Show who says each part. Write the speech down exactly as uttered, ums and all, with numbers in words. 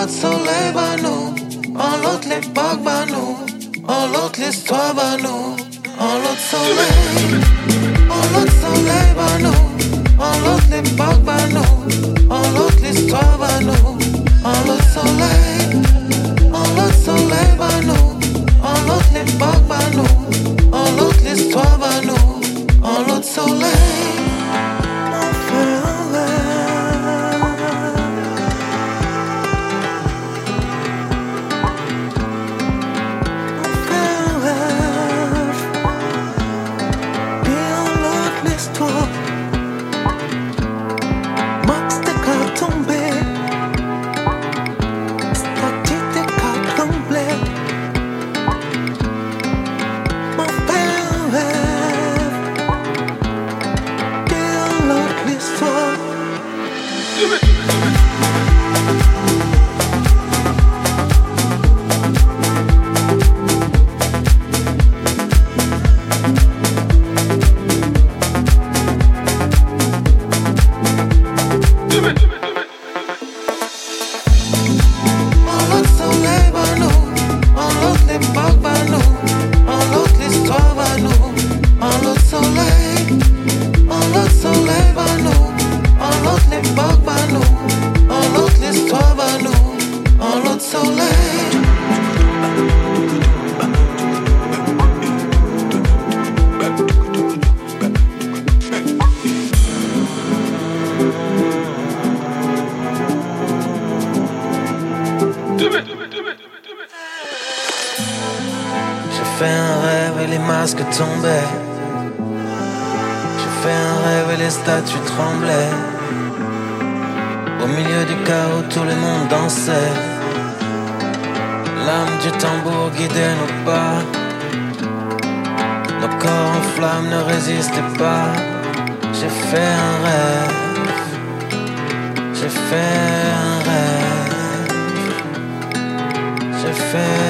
Speaker 1: l'autre soleil va nous, en l'autre l'époque va nous, en l'autre l'histoire va nous, en l'autre soleil, en l'autre soleil va nous, en l'autre l'époque va nous, en l'autre l'histoire va nous, en l'autre soleil, en l'autre soleil va nous, en l'autre l'époque va nous, en l'autre l'histoire va nous, en l'autre soleil.
Speaker 2: Tombaient. J'ai fait un rêve et les statues tremblaient. Au milieu du chaos, tout le monde dansait. L'âme du tambour guidait nos pas. Nos corps en flammes ne résistaient pas. J'ai fait un rêve. J'ai fait un rêve. J'ai fait